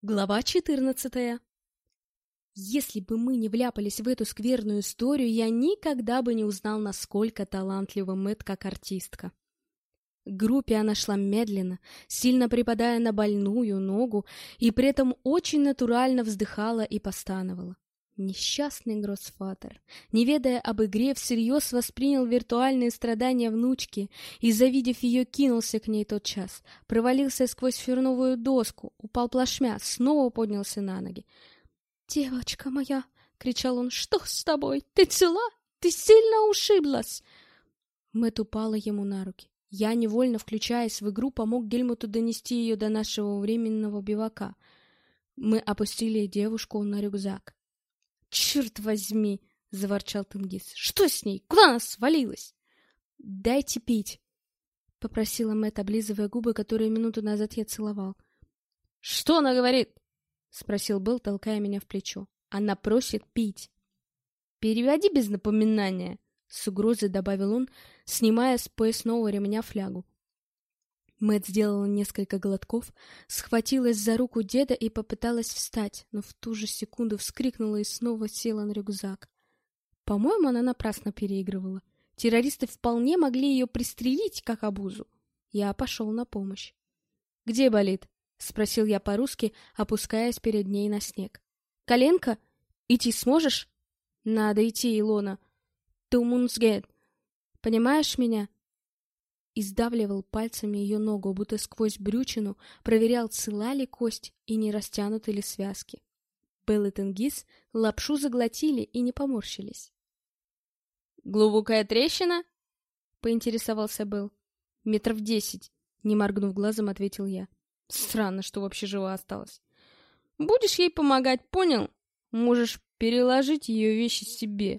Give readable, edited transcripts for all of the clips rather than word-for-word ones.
Глава 14. Если бы мы не вляпались в эту скверную историю, я никогда бы не узнал, насколько талантлива Мэтт как артистка. К группе она шла медленно, сильно припадая на больную ногу, и при этом очень натурально вздыхала и постановала. Несчастный Гроссфатер, не ведая об игре, всерьез воспринял виртуальные страдания внучки и, завидев ее, кинулся к ней тотчас, провалился сквозь ферновую доску, упал плашмя, снова поднялся на ноги. «Девочка моя!» — кричал он. «Что с тобой? Ты цела? Ты сильно ушиблась!» Мэтт упала ему на руки. Я, невольно включаясь в игру, помог Гельмуту донести ее до нашего временного бивака. Мы опустили девушку на рюкзак. «Черт возьми!» — заворчал Тенгиз. «Что с ней? Куда она свалилась?» «Дайте пить!» — попросила Мэтт, облизывая губы, которые минуту назад я целовал. «Что она говорит?» — спросил Белл, толкая меня в плечо. «Она просит пить». «Переводи без напоминания!» — с угрозой добавил он, снимая с поясного ремня флягу. Мэтт сделала несколько глотков, схватилась за руку деда и попыталась встать, но в ту же секунду вскрикнула и снова села на рюкзак. По-моему, она напрасно переигрывала. Террористы вполне могли ее пристрелить, как обузу. Я пошел на помощь. «Где болит?» — спросил я по-русски, опускаясь перед ней на снег. «Коленка? Идти сможешь?» «Надо идти, Илона. Тумунсгет. Понимаешь меня?» И сдавливал пальцами ее ногу, будто сквозь брючину, проверял, цела ли кость и не растянуты ли связки. Белл и Тенгиз лапшу заглотили и не поморщились. «Глубокая трещина?» — поинтересовался Белл. «Метров 10», — не моргнув глазом, ответил я. «Странно, что вообще жива осталась. Будешь ей помогать, понял? Можешь переложить ее вещи себе».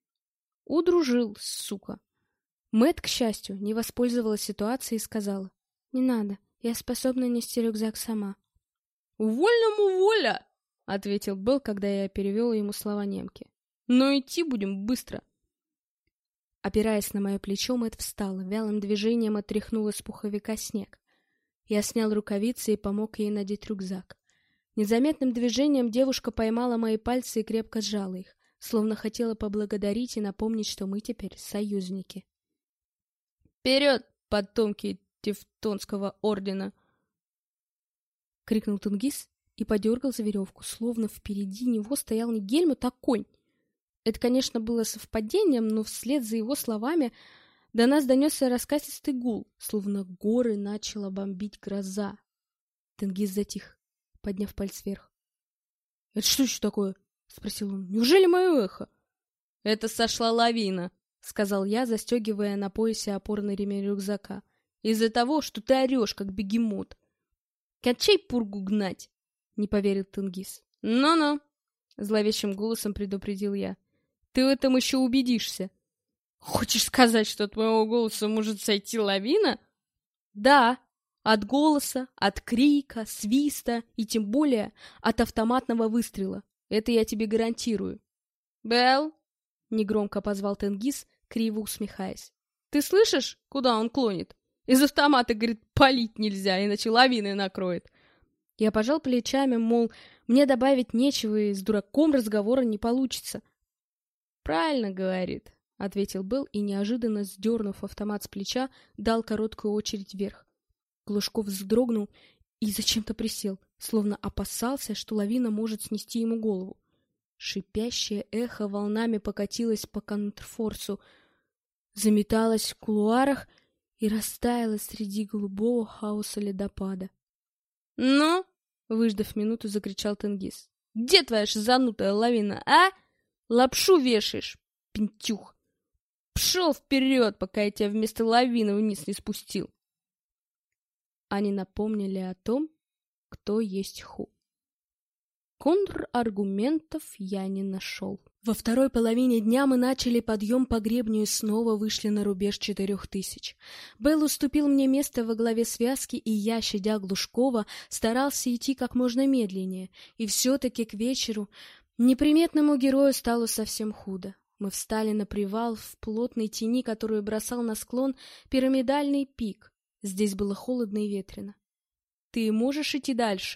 Удружил, сука. Мэтт, к счастью, не воспользовалась ситуацией и сказала: «Не надо, я способна нести рюкзак сама». «Вольному воля!» — ответил Белл, когда я перевел ему слова немки. «Но идти будем быстро». Опираясь на мое плечо, Мэтт встала, вялым движением отряхнула с пуховика снег. Я снял рукавицы и помог ей надеть рюкзак. Незаметным движением девушка поймала мои пальцы и крепко сжала их, словно хотела поблагодарить и напомнить, что мы теперь союзники. «Вперед, потомки Тевтонского ордена!» — крикнул Тенгиз и подергал за веревку, словно впереди него стоял не Гельмут, а конь. Это, конечно, было совпадением, но вслед за его словами до нас донесся раскатистый гул, словно горы начала бомбить гроза. Тенгиз затих, подняв палец вверх. «Это что еще такое?» — спросил он. «Неужели мое эхо?» «Это сошла лавина», — сказал я, застегивая на поясе опорный ремень рюкзака. «Из-за того, что ты орешь, как бегемот». «Кончай пургу гнать», — не поверил Тенгиз. «Ну-ну», — зловещим голосом предупредил я. «Ты в этом еще убедишься». «Хочешь сказать, что от моего голоса может сойти лавина?» «Да, от голоса, от крика, свиста и тем более от автоматного выстрела. Это я тебе гарантирую». «Белл!» — негромко позвал Тенгиз, криво усмехаясь. «Ты слышишь, куда он клонит? Из автомата, говорит, палить нельзя, иначе лавиной накроет». Я пожал плечами, мол, мне добавить нечего, и с дураком разговора не получится. «Правильно, — говорит, — ответил Белл и, неожиданно сдернув автомат с плеча, дал короткую очередь вверх. Глушков вздрогнул и зачем-то присел, словно опасался, что лавина может снести ему голову. Шипящее эхо волнами покатилось по контрфорсу, заметалось в кулуарах и растаяло среди голубого хаоса ледопада. «Ну?» — выждав минуту, закричал Тенгиз. «Где твоя шизанутая лавина, а? Лапшу вешаешь, пентюх! Пшел вперед, пока я тебя вместо лавины вниз не спустил!» Они напомнили о том, кто есть Ху. Контраргументов я не нашел. Во второй половине дня мы начали подъем по гребню и снова вышли на рубеж 4000. Белл уступил мне место во главе связки, и я, щадя Глушкова, старался идти как можно медленнее. И все-таки к вечеру неприметному герою стало совсем худо. Мы встали на привал в плотной тени, которую бросал на склон пирамидальный пик. Здесь было холодно и ветрено. «Ты можешь идти дальше?»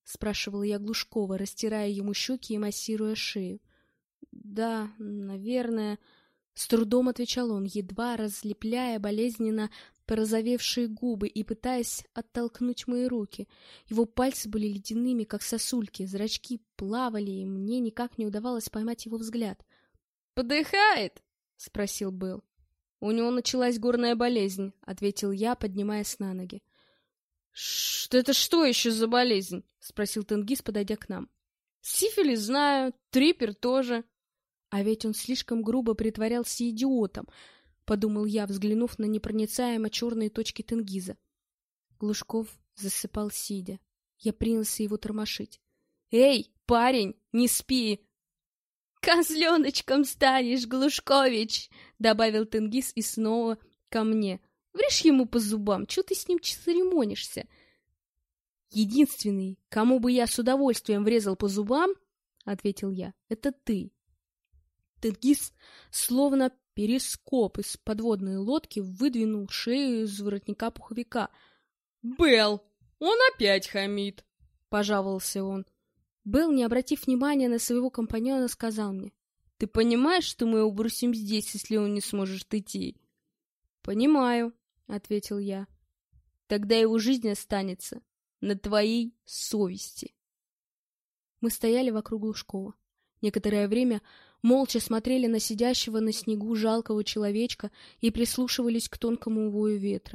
— спрашивала я Глушкова, растирая ему щеки и массируя шею. «Да, наверное», — с трудом отвечал он, едва разлепляя болезненно порозовевшие губы и пытаясь оттолкнуть мои руки. Его пальцы были ледяными, как сосульки, зрачки плавали, и мне никак не удавалось поймать его взгляд. «Подыхает?» — спросил Белл. «У него началась горная болезнь», — ответил я, поднимаясь на ноги. «Это что еще за болезнь?» — спросил Тенгиз, подойдя к нам. «Сифилис знаю, трипер тоже». «А ведь он слишком грубо притворялся идиотом», — подумал я, взглянув на непроницаемо черные точки Тенгиза. Глушков засыпал сидя. Я принялся его тормошить. «Эй, парень, не спи!» «Козленочком станешь, Глушкович!» — добавил Тенгиз и снова ко мне. «Врежь ему по зубам, чего ты с ним церемонишься?» «Единственный, кому бы я с удовольствием врезал по зубам, — ответил я, — это ты». Тенгиз, словно перископ из подводной лодки, выдвинул шею из воротника пуховика. «Белл, он опять хамит!» — пожаловался он. Белл, не обратив внимания на своего компаньона, сказал мне: «Ты понимаешь, что мы его бросим здесь, если он не сможет идти?» «Понимаю», — ответил я. «Тогда его жизнь останется на твоей совести». Мы стояли вокруг Глушкова. Некоторое время молча смотрели на сидящего на снегу жалкого человечка и прислушивались к тонкому вою ветра.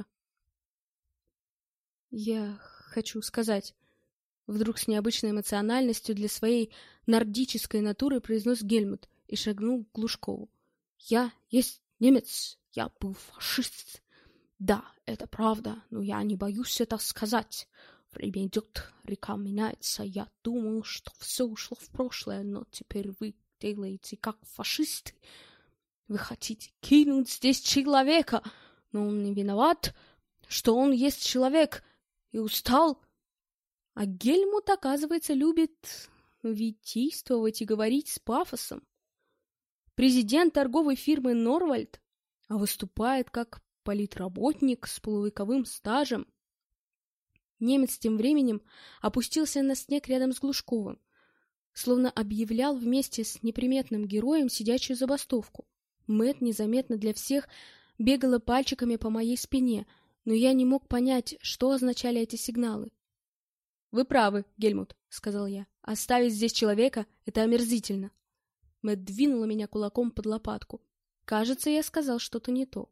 «Я хочу сказать», — вдруг с необычной эмоциональностью для своей нордической натуры произнес Гельмут и шагнул к Глушкову. «Я есть немец, я был фашист. Да, это правда, но я не боюсь это сказать. Время идет, река меняется. Я думал, что все ушло в прошлое, но теперь вы делаете как фашисты. Вы хотите кинуть здесь человека, но он не виноват, что он есть человек и устал». А Гельмут, оказывается, любит витийствовать и говорить с пафосом. Президент торговой фирмы «Норвальд», а выступает как политработник с полувековым стажем. Немец тем временем опустился на снег рядом с Глушковым, словно объявлял вместе с неприметным героем сидячую забастовку. Мэтт незаметно для всех бегала пальчиками по моей спине, но я не мог понять, что означали эти сигналы. «Вы правы, Гельмут», — сказал я. «Оставить здесь человека — это омерзительно». Мэтт двинула меня кулаком под лопатку. Кажется, я сказал что-то не то.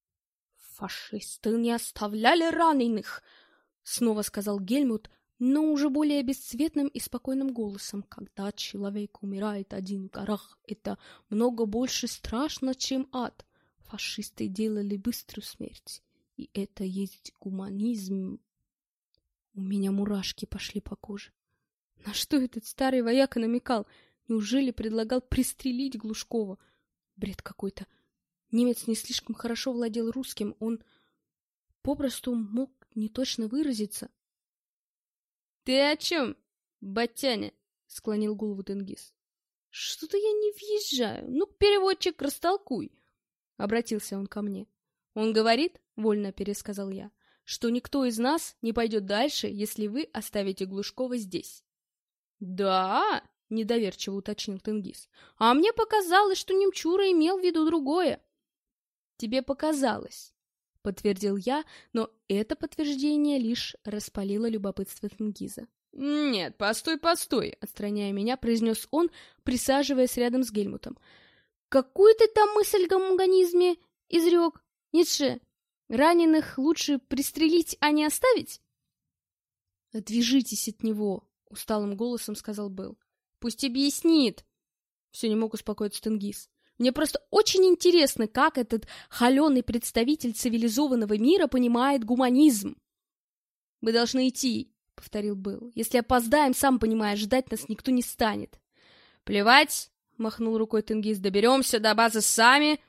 «Фашисты не оставляли раненых», — снова сказал Гельмут, но уже более бесцветным и спокойным голосом. «Когда человек умирает один в горах, это много больше страшно, чем ад. Фашисты делали быструю смерть, и это есть гуманизм». У меня мурашки пошли по коже. На что этот старый вояка намекал? Неужели предлагал пристрелить Глушкова? Бред какой-то. Немец не слишком хорошо владел русским, он попросту мог неточно выразиться. — Ты о чем, батяня? — склонил голову Тенгиз. — Что-то я не въезжаю. Ну, переводчик, растолкуй. Обратился он ко мне. — Он говорит, — вольно пересказал я, — что никто из нас не пойдет дальше, если вы оставите Глушкова здесь. — Да? — недоверчиво уточнил Тенгиз. — А мне показалось, что немчура имел в виду другое. — Тебе показалось, — подтвердил я, но это подтверждение лишь распалило любопытство Тенгиза. — Нет, постой, — отстраняя меня, произнес он, присаживаясь рядом с Гельмутом. — Какую ты там мысль о гуманизме изрек, Ницше? Раненых лучше пристрелить, а не оставить? — Отвяжитесь от него, — усталым голосом сказал Белл. — Пусть объяснит. Все не мог успокоиться Тенгиз. Мне просто очень интересно, как этот холеный представитель цивилизованного мира понимает гуманизм. — Мы должны идти, — повторил Белл. — Если опоздаем, сам понимаешь, ждать нас никто не станет. — Плевать, — махнул рукой Тенгиз, — доберемся до базы сами.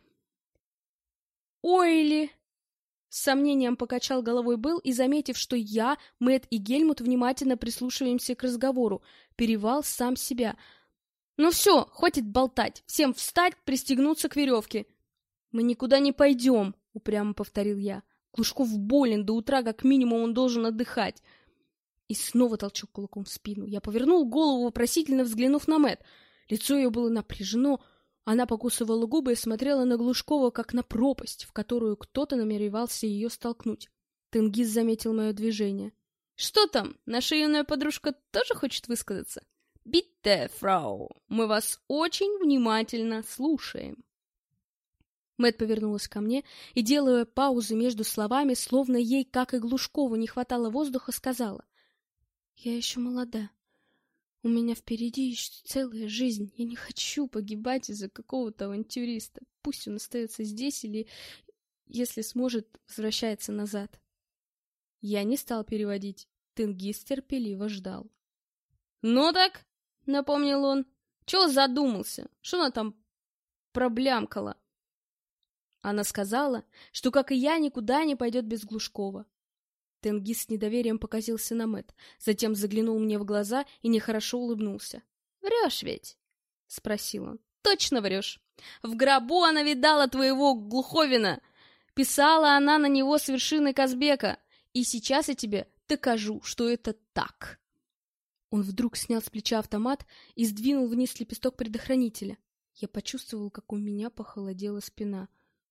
— Ойли! С сомнением покачал головой Белл и, заметив, что я, Мэтт и Гельмут внимательно прислушиваемся к разговору, перевал сам себя. «Ну все, хватит болтать! Всем встать, пристегнуться к веревке!» «Мы никуда не пойдем!» — упрямо повторил я. «Глушков болен, до утра как минимум он должен отдыхать!» И снова толчок кулаком в спину. Я повернул голову, вопросительно взглянув на Мэт. Лицо ее было напряжено. Она покусывала губы и смотрела на Глушкова, как на пропасть, в которую кто-то намеревался ее столкнуть. Тенгиз заметил мое движение. — Что там, наша юная подружка тоже хочет высказаться? — Битте, фрау, мы вас очень внимательно слушаем. Мэт повернулась ко мне и, делая паузы между словами, словно ей, как и Глушкову, не хватало воздуха, сказала: — Я еще молода. У меня впереди еще целая жизнь. Я не хочу погибать из-за какого-то авантюриста. Пусть он остается здесь или, если сможет, возвращается назад. Я не стал переводить. Тенгиз терпеливо ждал. — Ну так, — напомнил он, — чего задумался? Что она там проблямкала? Она сказала, что, как и я, никуда не пойдет без Глушкова. Тенгиз с недоверием покосился на Мэт, затем заглянул мне в глаза и нехорошо улыбнулся. — Врешь ведь? — спросил он. — Точно врешь. В гробу она видала твоего Глуховина. Писала она на него с вершины Казбека. И сейчас я тебе докажу, что это так. Он вдруг снял с плеча автомат и сдвинул вниз лепесток предохранителя. Я почувствовал, как у меня похолодела спина.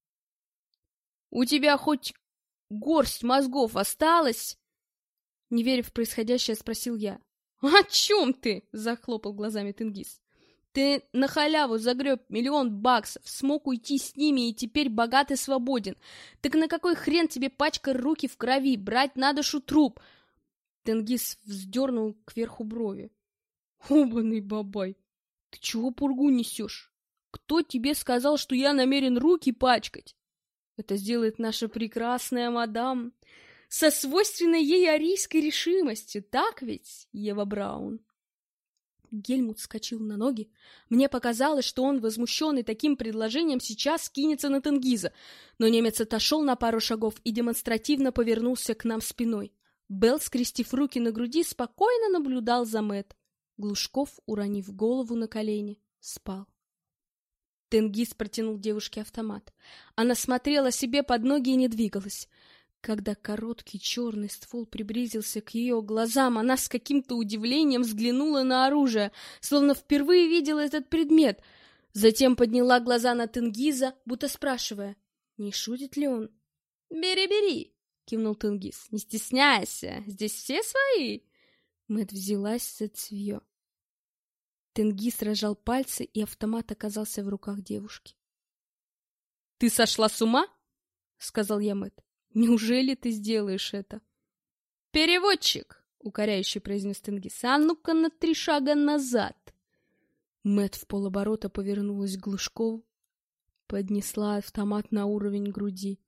— У тебя хоть горсть мозгов осталась? Не веря в происходящее, спросил я. — О чем ты? — захлопал глазами Тенгиз. — Ты на халяву загреб $1 000 000, смог уйти с ними и теперь богат и свободен. Так на какой хрен тебе пачкать руки в крови, брать на душу труп? Тенгиз вздернул кверху брови. — Обаный бабай, ты чего пургу несешь? Кто тебе сказал, что я намерен руки пачкать? Это сделает наша прекрасная мадам со свойственной ей арийской решимостью, так ведь, Ева Браун? Гельмут вскочил на ноги. Мне показалось, что он, возмущенный таким предложением, сейчас кинется на Тенгиза, но немец отошел на пару шагов и демонстративно повернулся к нам спиной. Белл, скрестив руки на груди, спокойно наблюдал за Мэт. Глушков, уронив голову на колени, спал. Тенгиз протянул девушке автомат. Она смотрела себе под ноги и не двигалась. Когда короткий черный ствол приблизился к ее глазам, она с каким-то удивлением взглянула на оружие, словно впервые видела этот предмет. Затем подняла глаза на Тенгиза, будто спрашивая, не шутит ли он. «Бери, бери!» — кивнул Тенгиз. «Не стесняйся, здесь все свои!» Мэт взялась за цевье. Тенгиз разжал пальцы, и автомат оказался в руках девушки. — Ты сошла с ума? — сказал я Мэт. — Неужели ты сделаешь это? — Переводчик! — укоряюще произнес Тенгиз. — А ну-ка на 3 шага назад! Мэт вполоборота повернулась к Глушкову, поднесла автомат на уровень груди.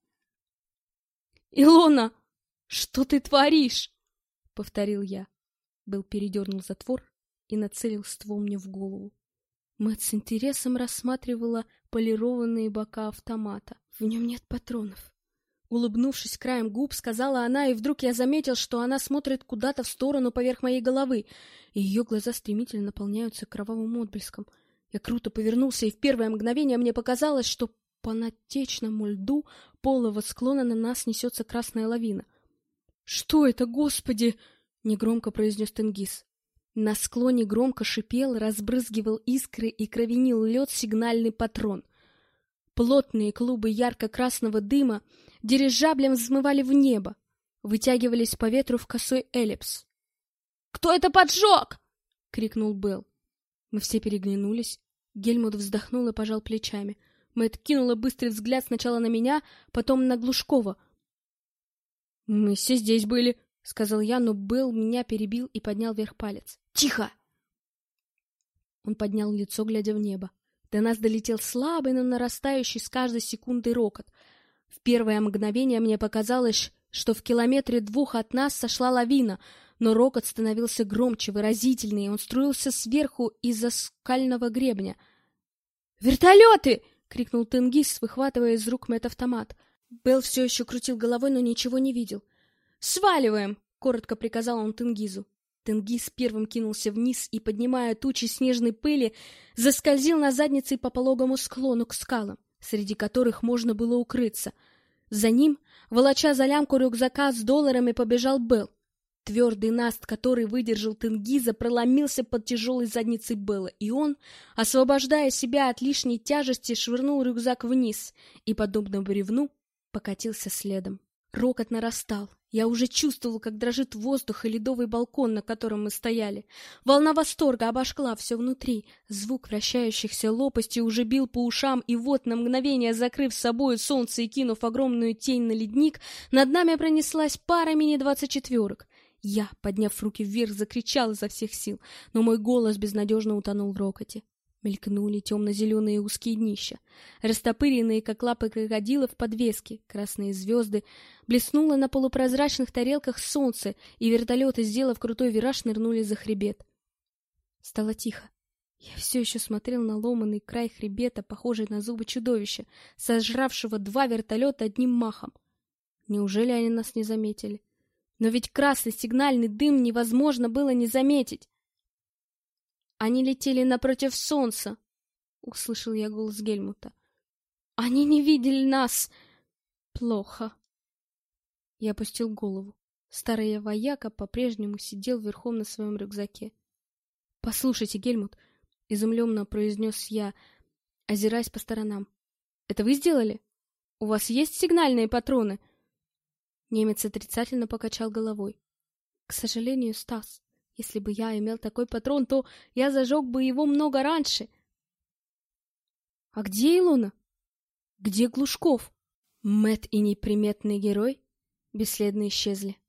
— Илона, что ты творишь? — повторил я. Белл передернул затвор и нацелил ствол мне в голову. Мэт с интересом рассматривала полированные бока автомата. В нем нет патронов. Улыбнувшись краем губ, сказала она, и вдруг я заметил, что она смотрит куда-то в сторону поверх моей головы, и ее глаза стремительно наполняются кровавым отблеском. Я круто повернулся, и в первое мгновение мне показалось, что по натечному льду полого склона на нас несется красная лавина. — Что это, Господи? — негромко произнес Тенгиз. На склоне громко шипел, разбрызгивал искры и кровенил лед сигнальный патрон. Плотные клубы ярко-красного дыма дирижаблем взмывали в небо, вытягивались по ветру в косой эллипс. — Кто это поджег? — крикнул Белл. Мы все переглянулись. Гельмут вздохнул и пожал плечами. Мэт кинула быстрый взгляд сначала на меня, потом на Глушкова. — Мы все здесь были, — сказал я, но Белл меня перебил и поднял вверх палец. — Тихо! Он поднял лицо, глядя в небо. До нас долетел слабый, но нарастающий с каждой секундой рокот. В первое мгновение мне показалось, что в 2 километрах от нас сошла лавина, но рокот становился громче, выразительнее, он струился сверху из-за скального гребня. «Вертолеты!» — крикнул Тенгиз, выхватывая из рук Мэт автомат. Белл все еще крутил головой, но ничего не видел. «Сваливаем!» — коротко приказал он Тенгизу. Тенгиз первым кинулся вниз и, поднимая тучи снежной пыли, заскользил на заднице по пологому склону к скалам, среди которых можно было укрыться. За ним, волоча за лямку рюкзака с $, побежал Белл. Твердый наст, который выдержал Тенгиза, проломился под тяжелой задницей Белла, и он, освобождая себя от лишней тяжести, швырнул рюкзак вниз и, подобно бревну, покатился следом. Рокот нарастал. Я уже чувствовал, как дрожит воздух и ледовый балкон, на котором мы стояли. Волна восторга обожгла все внутри. Звук вращающихся лопастей уже бил по ушам, и вот, на мгновение закрыв собой солнце и кинув огромную тень на ледник, над нами пронеслась пара мини-24-ок. Я, подняв руки вверх, закричал изо всех сил, но мой голос безнадежно утонул в рокоте. Мелькнули темно-зеленые узкие днища, растопыренные, как лапы крокодилов, подвески, красные звезды, блеснуло на полупрозрачных тарелках солнце, и вертолеты, сделав крутой вираж, нырнули за хребет. Стало тихо. Я все еще смотрел на ломаный край хребета, похожий на зубы чудовища, сожравшего 2 вертолета одним махом. Неужели они нас не заметили? Но ведь красный сигнальный дым невозможно было не заметить. Они летели напротив солнца, — услышал я голос Гельмута. Они не видели нас. Плохо. Я опустил голову. Старый вояка по-прежнему сидел верхом на своем рюкзаке. — Послушайте, Гельмут, — изумленно произнес я, озираясь по сторонам. — Это вы сделали? У вас есть сигнальные патроны? Немец отрицательно покачал головой. — К сожалению, Стас, если бы я имел такой патрон, то я зажег бы его много раньше. — А где Илона? Где Глушков? Мэтт и неприметный герой бесследно исчезли.